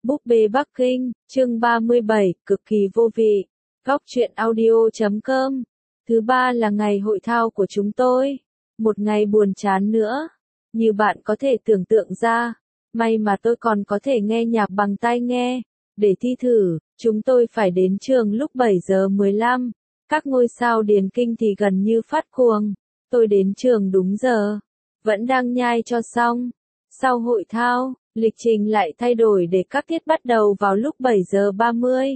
Búp bê Bắc Kinh, chương 37, cực kỳ vô vị. Góc truyện audio.com. Thứ ba là ngày hội thao của chúng tôi. Một ngày buồn chán nữa. Như bạn có thể tưởng tượng ra, may mà tôi còn có thể nghe nhạc bằng tai nghe. Để thi thử, chúng tôi phải đến trường lúc 7 giờ 15. Các ngôi sao điền kinh thì gần như phát cuồng. Tôi đến trường đúng giờ. Vẫn đang nhai cho xong. Sau hội thao, lịch trình lại thay đổi để các tiết bắt đầu vào lúc 7 giờ 30.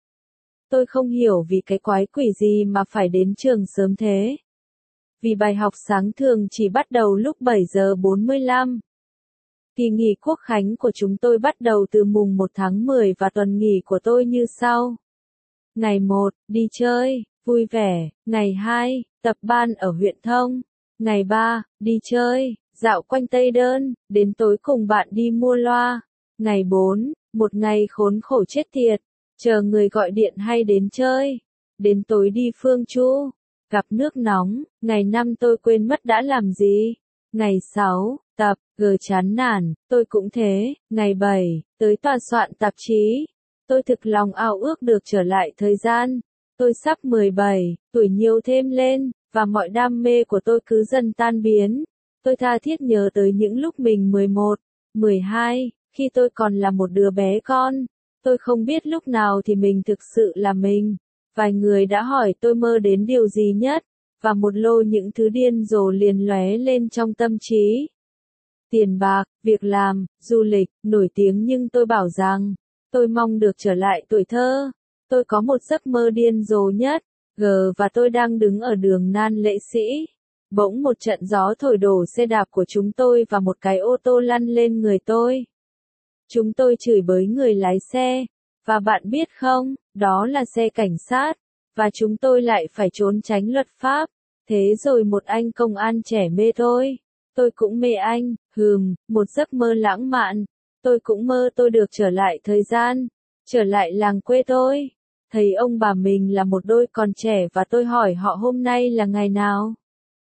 Tôi không hiểu vì cái quái quỷ gì mà phải đến trường sớm thế. Vì bài học sáng thường chỉ bắt đầu lúc 7 giờ 45. Kỳ nghỉ quốc khánh của chúng tôi bắt đầu từ mùng 1 tháng 10 và tuần nghỉ của tôi như sau. Ngày 1, đi chơi, vui vẻ. Ngày 2, tập ban ở huyện Thông. Ngày 3, đi chơi, dạo quanh Tây Đơn, đến tối cùng bạn đi mua loa. Ngày 4, một ngày khốn khổ chết tiệt, chờ người gọi điện hay đến chơi. Đến tối đi Phương Chu, gặp nước nóng. Ngày 5 tôi quên mất đã làm gì. Ngày 6, tập, chán nản, tôi cũng thế. Ngày 7, tới tòa soạn tạp chí. Tôi thực lòng ao ước được trở lại thời gian. Tôi sắp 17, tuổi nhiều thêm lên, và mọi đam mê của tôi cứ dần tan biến. Tôi tha thiết nhớ tới những lúc mình 11, 12, khi tôi còn là một đứa bé con. Tôi không biết lúc nào thì mình thực sự là mình. Vài người đã hỏi tôi mơ đến điều gì nhất, và một lô những thứ điên rồ liền lóe lên trong tâm trí. Tiền bạc, việc làm, du lịch, nổi tiếng, nhưng tôi bảo rằng, tôi mong được trở lại tuổi thơ. Tôi có một giấc mơ điên rồ nhất, và tôi đang đứng ở đường Nan Lễ Sĩ. Bỗng một trận gió thổi đổ xe đạp của chúng tôi và một cái ô tô lăn lên người tôi. Chúng tôi chửi bới người lái xe, và bạn biết không, đó là xe cảnh sát, và chúng tôi lại phải trốn tránh luật pháp. Thế rồi một anh công an trẻ mê tôi cũng mê anh, một giấc mơ lãng mạn. Tôi cũng mơ tôi được trở lại thời gian, trở lại làng quê tôi. Thấy ông bà mình là một đôi còn trẻ và tôi hỏi họ hôm nay là ngày nào.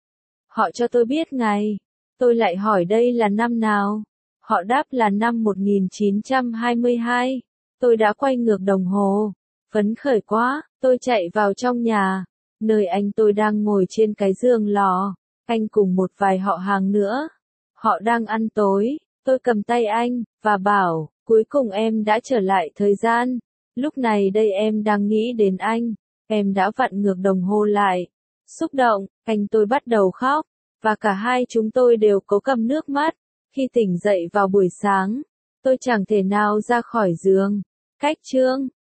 Họ cho tôi biết ngày. Tôi lại hỏi đây là năm nào. Họ đáp là năm 1922. Tôi đã quay ngược đồng hồ. Phấn khởi quá, tôi chạy vào trong nhà, nơi anh tôi đang ngồi trên cái giường lò. Anh cùng một vài họ hàng nữa. Họ đang ăn tối. Tôi cầm tay anh, và bảo, cuối cùng em đã trở lại thời gian. Lúc này đây em đang nghĩ đến anh. Em đã vặn ngược đồng hồ lại. Xúc động, anh tôi bắt đầu khóc. Và cả hai chúng tôi đều cố cầm nước mắt. Khi tỉnh dậy vào buổi sáng, tôi chẳng thể nào ra khỏi giường. Cách chương